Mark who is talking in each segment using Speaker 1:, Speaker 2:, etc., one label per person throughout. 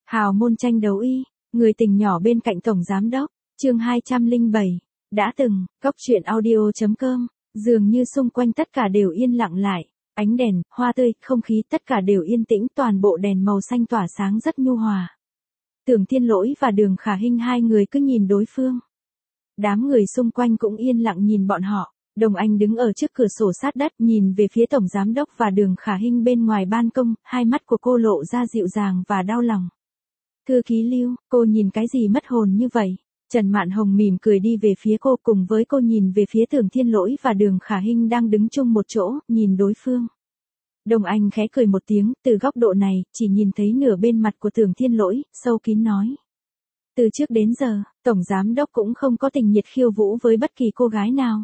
Speaker 1: Hào môn tranh đấu y, người tình nhỏ bên cạnh tổng giám đốc, chương 207. Đã từng, Cốc truyện audio.com, dường như xung quanh tất cả đều yên lặng lại, ánh đèn, hoa tươi, không khí tất cả đều yên tĩnh, toàn bộ đèn màu xanh tỏa sáng rất nhu hòa. Tưởng Thiên Lỗi và Đường Khả Hinh hai người cứ nhìn đối phương. Đám người xung quanh cũng yên lặng nhìn bọn họ. Đồng Anh đứng ở trước cửa sổ sát đất nhìn về phía tổng giám đốc và Đường Khả Hinh bên ngoài ban công, hai mắt của cô lộ ra dịu dàng và đau lòng. Thư ký Lưu, cô nhìn cái gì mất hồn như vậy? Trần Mạn Hồng mỉm cười đi về phía cô, cùng với cô nhìn về phía Tưởng Thiên Lỗi và Đường Khả Hinh đang đứng chung một chỗ, nhìn đối phương. Đồng Anh khẽ cười một tiếng, từ góc độ này, chỉ nhìn thấy nửa bên mặt của Tưởng Thiên Lỗi, sâu kín nói. Từ trước đến giờ, tổng giám đốc cũng không có tình nhiệt khiêu vũ với bất kỳ cô gái nào.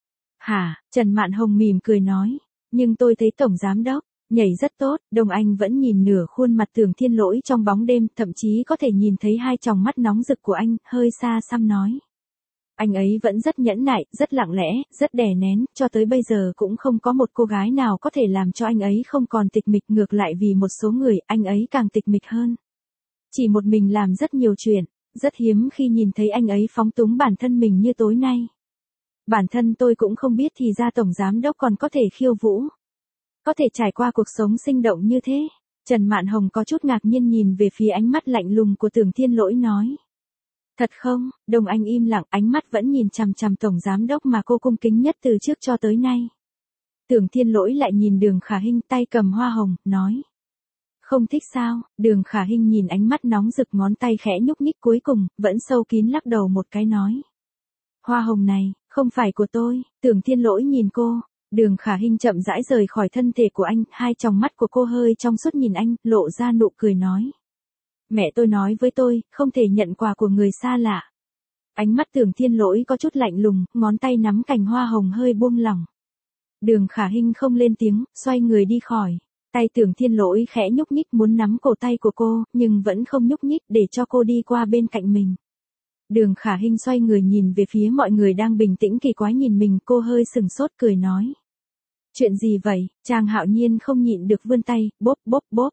Speaker 1: Hả, Trần Mạn Hồng mỉm cười nói, nhưng tôi thấy tổng giám đốc nhảy rất tốt. Đồng Anh vẫn nhìn nửa khuôn mặt Tưởng Thiên Lỗi trong bóng đêm, thậm chí có thể nhìn thấy hai tròng mắt nóng rực của anh, hơi xa xăm nói. Anh ấy vẫn rất nhẫn nại, rất lặng lẽ, rất đè nén, cho tới bây giờ cũng không có một cô gái nào có thể làm cho anh ấy không còn tịch mịch, ngược lại vì một số người, anh ấy càng tịch mịch hơn. Chỉ một mình làm rất nhiều chuyện, rất hiếm khi nhìn thấy anh ấy phóng túng bản thân mình như tối nay. Bản thân tôi cũng không biết thì ra tổng giám đốc còn có thể khiêu vũ. Có thể trải qua cuộc sống sinh động như thế. Trần Mạn Hồng có chút ngạc nhiên nhìn về phía ánh mắt lạnh lùng của Tưởng Thiên Lỗi nói. Thật không? Đồng Anh im lặng, ánh mắt vẫn nhìn chằm chằm tổng giám đốc mà cô cung kính nhất từ trước cho tới nay. Tưởng Thiên Lỗi lại nhìn Đường Khả Hinh tay cầm hoa hồng, nói. Không thích sao? Đường Khả Hinh nhìn ánh mắt nóng rực, ngón tay khẽ nhúc nhích, cuối cùng, vẫn sâu kín lắc đầu một cái nói. Hoa hồng này, không phải của tôi. Tưởng Thiên Lỗi nhìn cô. Đường Khả Hinh chậm rãi rời khỏi thân thể của anh, hai tròng mắt của cô hơi trong suốt nhìn anh, lộ ra nụ cười nói. Mẹ tôi nói với tôi, không thể nhận quà của người xa lạ. Ánh mắt Tưởng Thiên Lỗi có chút lạnh lùng, ngón tay nắm cành hoa hồng hơi buông lỏng. Đường Khả Hinh không lên tiếng, xoay người đi khỏi. Tay Tưởng Thiên Lỗi khẽ nhúc nhích muốn nắm cổ tay của cô, nhưng vẫn không nhúc nhích để cho cô đi qua bên cạnh mình. Đường Khả Hinh xoay người nhìn về phía mọi người đang bình tĩnh kỳ quái nhìn mình, cô hơi sừng sốt cười nói. Chuyện gì vậy? Trang Hạo Nhiên không nhịn được vươn tay, bóp bóp bóp.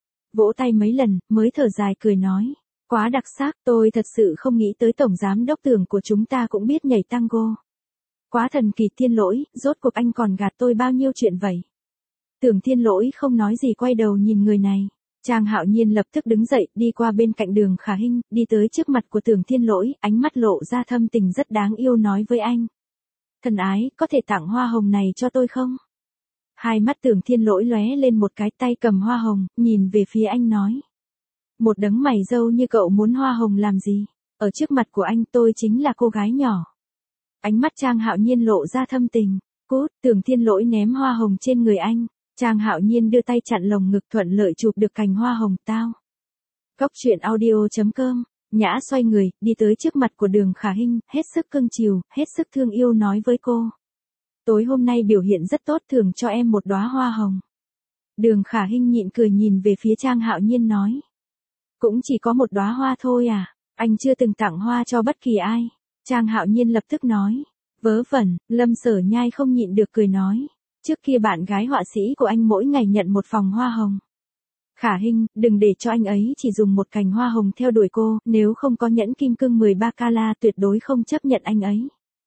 Speaker 1: Vỗ tay mấy lần, mới thở dài cười nói. Quá đặc sắc, tôi thật sự không nghĩ tới tổng giám đốc Tưởng của chúng ta cũng biết nhảy tango. Quá thần kỳ. Thiên Lỗi, rốt cuộc anh còn gạt tôi bao nhiêu chuyện vậy? Tưởng Thiên Lỗi không nói gì, quay đầu nhìn người này. Trang Hạo Nhiên lập tức đứng dậy, đi qua bên cạnh Đường Khả Hinh, đi tới trước mặt của Tưởng Thiên Lỗi, ánh mắt lộ ra thâm tình rất đáng yêu nói với anh. Thân ái, có thể tặng hoa hồng này cho tôi không? Hai mắt Tưởng Thiên Lỗi lóe lên một cái, tay cầm hoa hồng, nhìn về phía anh nói. Một đấng mày râu như cậu muốn hoa hồng làm gì? Ở trước mặt của anh tôi chính là cô gái nhỏ. Ánh mắt Trang Hạo Nhiên lộ ra thâm tình. Cút. Tưởng Thiên Lỗi ném hoa hồng trên người anh. Trang Hạo Nhiên đưa tay chặn lồng ngực, thuận lợi chụp được cành hoa hồng. Tao. Cốc truyện audio.com. Nhã xoay người, đi tới trước mặt của Đường Khả Hinh, hết sức cưng chiều, hết sức thương yêu nói với cô. Tối hôm nay biểu hiện rất tốt, thưởng cho em một đóa hoa hồng. Đường Khả Hinh nhịn cười nhìn về phía Trang Hạo Nhiên nói. Cũng chỉ có một đóa hoa thôi à? Anh chưa từng tặng hoa cho bất kỳ ai. Trang Hạo Nhiên lập tức nói. Vớ vẩn. Lâm Sở Nhai không nhịn được cười nói. Trước kia bạn gái họa sĩ của anh mỗi ngày nhận một phòng hoa hồng. Khả Hinh, đừng để cho anh ấy chỉ dùng một cành hoa hồng theo đuổi cô, nếu không có nhẫn kim cương 13 carat tuyệt đối không chấp nhận anh ấy.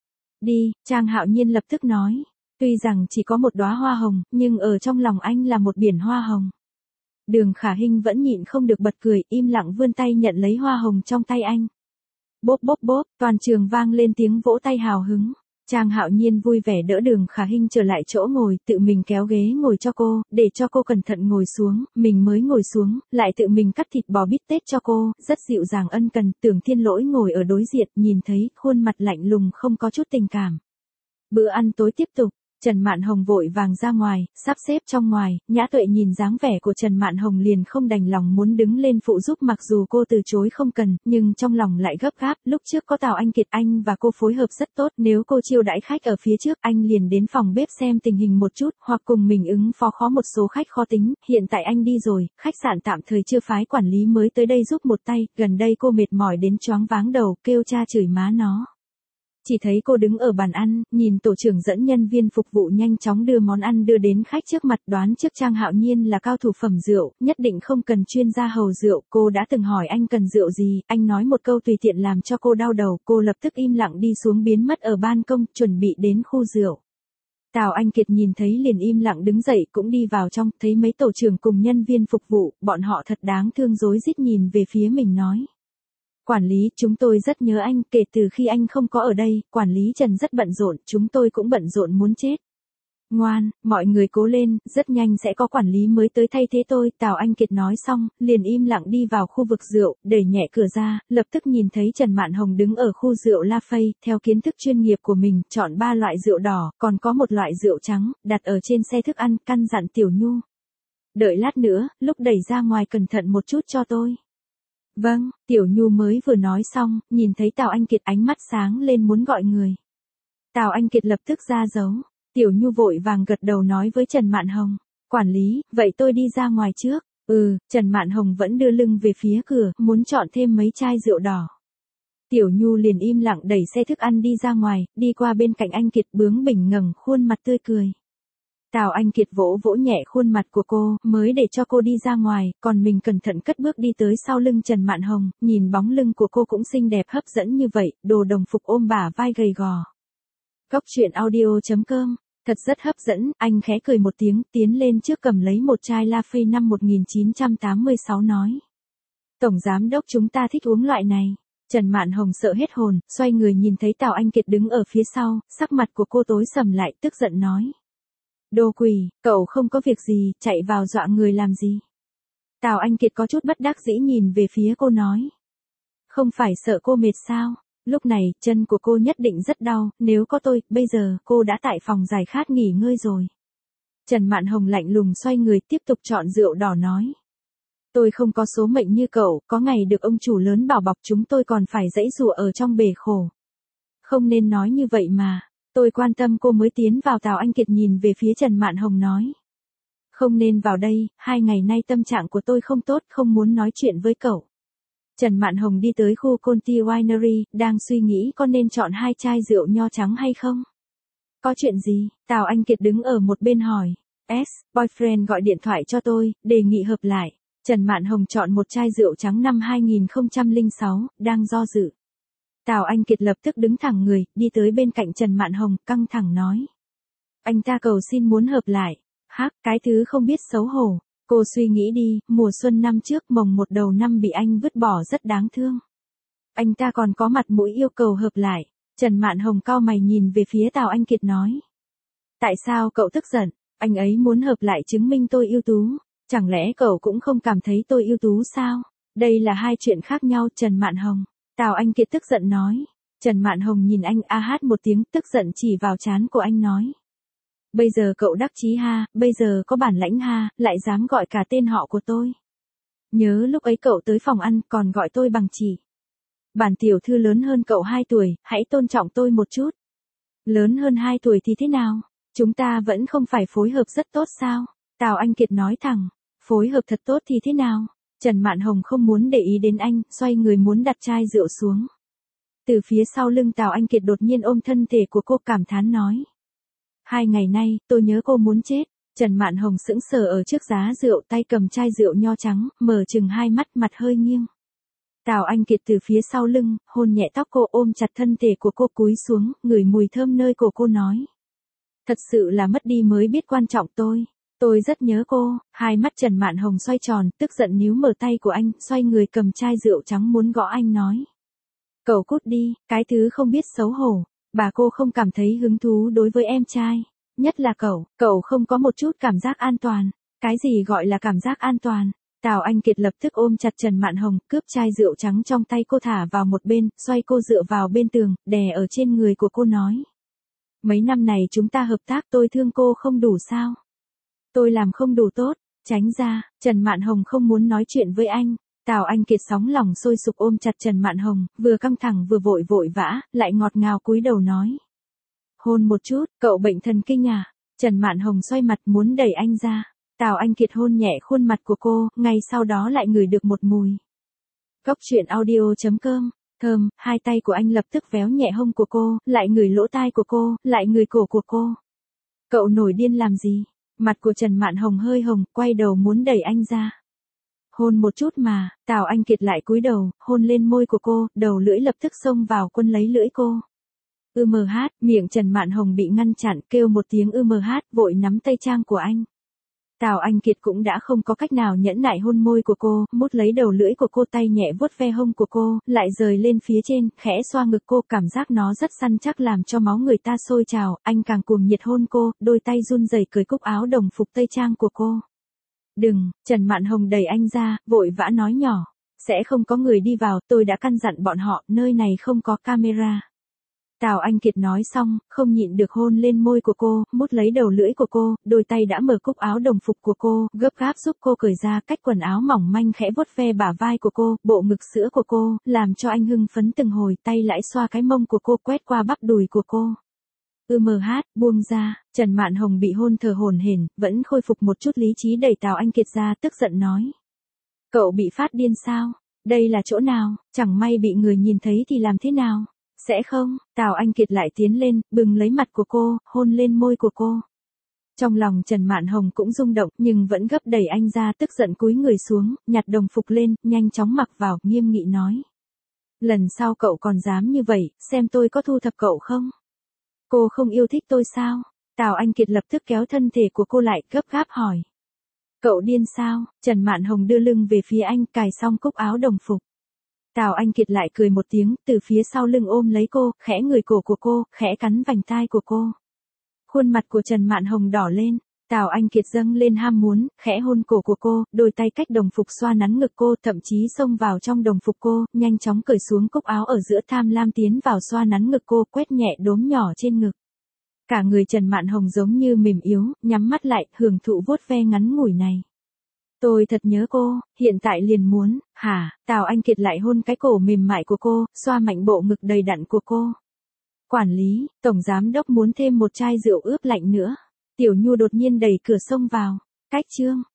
Speaker 1: Đi. Trang Hạo Nhiên lập tức nói. Tuy rằng chỉ có một đóa hoa hồng, nhưng ở trong lòng anh là một biển hoa hồng. Đường Khả Hinh vẫn nhịn không được bật cười, im lặng vươn tay nhận lấy hoa hồng trong tay anh. Bốp bốp bốp, toàn trường vang lên tiếng vỗ tay hào hứng. Trang Hạo Nhiên vui vẻ đỡ Đường Khả Hinh trở lại chỗ ngồi, tự mình kéo ghế ngồi cho cô, để cho cô cẩn thận ngồi xuống, mình mới ngồi xuống, lại tự mình cắt thịt bò bít tết cho cô, rất dịu dàng ân cần. Tưởng Thiên Lỗi ngồi ở đối diện, nhìn thấy khuôn mặt lạnh lùng không có chút tình cảm. Bữa ăn tối tiếp tục. Trần Mạn Hồng vội vàng ra ngoài, sắp xếp trong ngoài, Nhã Tuệ nhìn dáng vẻ của Trần Mạn Hồng liền không đành lòng muốn đứng lên phụ giúp, mặc dù cô từ chối không cần, nhưng trong lòng lại gấp gáp, lúc trước có Tào Anh Kiệt anh và cô phối hợp rất tốt, nếu cô chiêu đãi khách ở phía trước, anh liền đến phòng bếp xem tình hình một chút, hoặc cùng mình ứng phó khó một số khách khó tính, hiện tại anh đi rồi, khách sạn tạm thời chưa phái quản lý mới tới đây giúp một tay, gần đây cô mệt mỏi đến choáng váng đầu, kêu cha chửi má nó. Chỉ thấy cô đứng ở bàn ăn, nhìn tổ trưởng dẫn nhân viên phục vụ nhanh chóng đưa món ăn đưa đến khách trước mặt, đoán trước Trang Hạo Nhiên là cao thủ phẩm rượu, nhất định không cần chuyên gia hầu rượu, cô đã từng hỏi anh cần rượu gì, anh nói một câu tùy tiện làm cho cô đau đầu, cô lập tức im lặng đi xuống biến mất ở ban công, chuẩn bị đến khu rượu. Tào Anh Kiệt nhìn thấy liền im lặng đứng dậy cũng đi vào trong, thấy mấy tổ trưởng cùng nhân viên phục vụ, bọn họ thật đáng thương rối rít nhìn về phía mình nói. Quản lý, chúng tôi rất nhớ anh, kể từ khi anh không có ở đây, quản lý Trần rất bận rộn, chúng tôi cũng bận rộn muốn chết. Ngoan, mọi người cố lên, rất nhanh sẽ có quản lý mới tới thay thế tôi, Tào Anh Kiệt nói xong, liền im lặng đi vào khu vực rượu, đẩy nhẹ cửa ra, lập tức nhìn thấy Trần Mạn Hồng đứng ở khu rượu La Phây, theo kiến thức chuyên nghiệp của mình, chọn 3 loại rượu đỏ, còn có một loại rượu trắng, đặt ở trên xe thức ăn, căn dặn Tiểu Nhu. Đợi lát nữa, lúc đẩy ra ngoài cẩn thận một chút cho tôi. Vâng, Tiểu Nhu mới vừa nói xong, nhìn thấy Tào Anh Kiệt ánh mắt sáng lên muốn gọi người. Tào Anh Kiệt lập tức ra dấu. Tiểu Nhu vội vàng gật đầu nói với Trần Mạn Hồng. Quản lý, vậy tôi đi ra ngoài trước. Trần Mạn Hồng vẫn đưa lưng về phía cửa, muốn chọn thêm mấy chai rượu đỏ. Tiểu Nhu liền im lặng đẩy xe thức ăn đi ra ngoài, đi qua bên cạnh anh Kiệt bướng bỉnh ngẩng khuôn mặt tươi cười. Tào Anh Kiệt vỗ vỗ nhẹ khuôn mặt của cô, mới để cho cô đi ra ngoài, còn mình cẩn thận cất bước đi tới sau lưng Trần Mạn Hồng, nhìn bóng lưng của cô cũng xinh đẹp hấp dẫn như vậy, đồ đồng phục ôm bả vai gầy gò. Cốc truyện audio.com, thật rất hấp dẫn, anh khẽ cười một tiếng, tiến lên trước cầm lấy một chai La Phây năm 1986 nói. Tổng giám đốc chúng ta thích uống loại này. Trần Mạn Hồng sợ hết hồn, xoay người nhìn thấy Tào Anh Kiệt đứng ở phía sau, sắc mặt của cô tối sầm lại, tức giận nói. Đồ quỷ, cậu không có việc gì, chạy vào dọa người làm gì? Tào Anh Kiệt có chút bất đắc dĩ nhìn về phía cô nói. Không phải sợ cô mệt sao? Lúc này, chân của cô nhất định rất đau, nếu có tôi, bây giờ, cô đã tại phòng giải khát nghỉ ngơi rồi. Trần Mạn Hồng lạnh lùng xoay người tiếp tục chọn rượu đỏ nói. Tôi không có số mệnh như cậu, có ngày được ông chủ lớn bảo bọc chúng tôi còn phải giãy giụa ở trong bể khổ. Không nên nói như vậy mà. Tôi quan tâm cô mới tiến vào. Tào Anh Kiệt nhìn về phía Trần Mạn Hồng nói. Không nên vào đây, 2 ngày nay tâm trạng của tôi không tốt, không muốn nói chuyện với cậu. Trần Mạn Hồng đi tới khu Conti Winery, đang suy nghĩ có nên chọn 2 chai rượu nho trắng hay không. Có chuyện gì? Tào Anh Kiệt đứng ở một bên hỏi. Boyfriend gọi điện thoại cho tôi, đề nghị hợp lại. Trần Mạn Hồng chọn một chai rượu trắng năm 2006, đang do dự. Tào Anh Kiệt lập tức đứng thẳng người, đi tới bên cạnh Trần Mạn Hồng, căng thẳng nói. Anh ta cầu xin muốn hợp lại. Hắc, cái thứ không biết xấu hổ. Cô suy nghĩ đi, mùa xuân năm trước mồng 1 đầu năm bị anh vứt bỏ rất đáng thương. Anh ta còn có mặt mũi yêu cầu hợp lại. Trần Mạn Hồng cau mày nhìn về phía Tào Anh Kiệt nói. Tại sao cậu tức giận? Anh ấy muốn hợp lại chứng minh tôi ưu tú. Chẳng lẽ cậu cũng không cảm thấy tôi ưu tú sao? Đây là 2 chuyện khác nhau. Trần Mạn Hồng. Tào Anh Kiệt tức giận nói. Trần Mạn Hồng nhìn anh hát một tiếng, tức giận chỉ vào trán của anh nói. Bây giờ cậu đắc chí ha, bây giờ có bản lãnh ha, lại dám gọi cả tên họ của tôi. Nhớ lúc ấy cậu tới phòng ăn còn gọi tôi bằng chị. Bản tiểu thư lớn hơn cậu 2 tuổi, hãy tôn trọng tôi một chút. Lớn hơn 2 tuổi thì thế nào? Chúng ta vẫn không phải phối hợp rất tốt sao? Tào Anh Kiệt nói thẳng. Phối hợp thật tốt thì thế nào? Trần Mạn Hồng không muốn để ý đến anh, xoay người muốn đặt chai rượu xuống. Từ phía sau lưng Tào Anh Kiệt đột nhiên ôm thân thể của cô cảm thán nói. 2 ngày nay, tôi nhớ cô muốn chết. Trần Mạn Hồng sững sờ ở trước giá rượu, tay cầm chai rượu nho trắng, mở chừng 2 mắt, mặt hơi nghiêng. Tào Anh Kiệt từ phía sau lưng, hôn nhẹ tóc cô, ôm chặt thân thể của cô, cúi xuống, ngửi mùi thơm nơi cổ cô nói. Thật sự là mất đi mới biết quan trọng tôi. Tôi rất nhớ cô. 2 mắt Trần Mạn Hồng xoay tròn, tức giận níu mở tay của anh, xoay người cầm chai rượu trắng muốn gõ anh nói. Cậu cút đi, cái thứ không biết xấu hổ. Bà cô không cảm thấy hứng thú đối với em trai. Nhất là cậu không có một chút cảm giác an toàn. Cái gì gọi là cảm giác an toàn? Tào Anh Kiệt lập tức ôm chặt Trần Mạn Hồng, cướp chai rượu trắng trong tay cô thả vào một bên, xoay cô dựa vào bên tường, đè ở trên người của cô nói. Mấy năm này chúng ta hợp tác, tôi thương cô không đủ sao? Tôi làm không đủ tốt, tránh ra. Trần Mạn Hồng không muốn nói chuyện với anh. Tào Anh Kiệt sóng lòng sôi sục ôm chặt Trần Mạn Hồng, vừa căng thẳng vừa vội vã, lại ngọt ngào cúi đầu nói. Hôn một chút, cậu bệnh thần kinh à? Trần Mạn Hồng xoay mặt muốn đẩy anh ra. Tào Anh Kiệt hôn nhẹ khuôn mặt của cô, ngay sau đó lại ngửi được một mùi. Cốc truyện audio.com thơm, hai tay của anh lập tức véo nhẹ hông của cô, lại ngửi lỗ tai của cô, lại ngửi cổ của cô. Cậu nổi điên làm gì? Mặt của Trần Mạn Hồng hơi hồng, quay đầu muốn đẩy anh ra. Hôn một chút mà, Tào Anh Kiệt lại cúi đầu, hôn lên môi của cô, đầu lưỡi lập tức xông vào quân lấy lưỡi cô. Miệng Trần Mạn Hồng bị ngăn chặn, kêu một tiếng vội nắm tay trang của anh. Tào Anh Kiệt cũng đã không có cách nào nhẫn nại hôn môi của cô, mút lấy đầu lưỡi của cô, tay nhẹ vuốt ve hông của cô, lại rời lên phía trên, khẽ xoa ngực cô, cảm giác nó rất săn chắc làm cho máu người ta sôi trào, anh càng cuồng nhiệt hôn cô, đôi tay run rẩy cởi cúc áo đồng phục tây trang của cô. Đừng, Trần Mạn Hồng đẩy anh ra, vội vã nói nhỏ, sẽ không có người đi vào, tôi đã căn dặn bọn họ, nơi này không có camera. Tào Anh Kiệt nói xong, không nhịn được hôn lên môi của cô, mút lấy đầu lưỡi của cô, đôi tay đã mở cúc áo đồng phục của cô, gấp gáp giúp cô cởi ra, cách quần áo mỏng manh khẽ vuốt ve bả vai của cô, bộ ngực sữa của cô, làm cho anh hưng phấn từng hồi, tay lại xoa cái mông của cô, quét qua bắp đùi của cô. Buông ra, Trần Mạn Hồng bị hôn thở hổn hển, vẫn khôi phục một chút lý trí, đẩy Tào Anh Kiệt ra, tức giận nói. Cậu bị phát điên sao? Đây là chỗ nào? Chẳng may bị người nhìn thấy thì làm thế nào? Sẽ không, Tào Anh Kiệt lại tiến lên, bừng lấy mặt của cô, hôn lên môi của cô. Trong lòng Trần Mạn Hồng cũng rung động, nhưng vẫn gấp đẩy anh ra, tức giận cúi người xuống, nhặt đồng phục lên, nhanh chóng mặc vào, nghiêm nghị nói. Lần sau cậu còn dám như vậy, xem tôi có thu thập cậu không? Cô không yêu thích tôi sao? Tào Anh Kiệt lập tức kéo thân thể của cô lại, gấp gáp hỏi. Cậu điên sao? Trần Mạn Hồng đưa lưng về phía anh, cài xong cúc áo đồng phục. Tào Anh Kiệt lại cười một tiếng, từ phía sau lưng ôm lấy cô, khẽ ngửi cổ của cô, khẽ cắn vành tai của cô. Khuôn mặt của Trần Mạn Hồng đỏ lên, Tào Anh Kiệt dâng lên ham muốn, khẽ hôn cổ của cô, đôi tay cách đồng phục xoa nắn ngực cô, thậm chí xông vào trong đồng phục cô, nhanh chóng cởi xuống cúc áo ở giữa, tham lam tiến vào xoa nắn ngực cô, quét nhẹ đốm nhỏ trên ngực. Cả người Trần Mạn Hồng giống như mềm yếu, nhắm mắt lại, hưởng thụ vuốt ve ngắn ngủi này. Tôi thật nhớ cô, hiện tại liền muốn, hả? Tào Anh Kiệt lại hôn cái cổ mềm mại của cô, xoa mạnh bộ ngực đầy đặn của cô. Quản lý, tổng giám đốc muốn thêm một chai rượu ướp lạnh nữa. Tiểu Nhu đột nhiên đẩy cửa xông vào. Cách chương.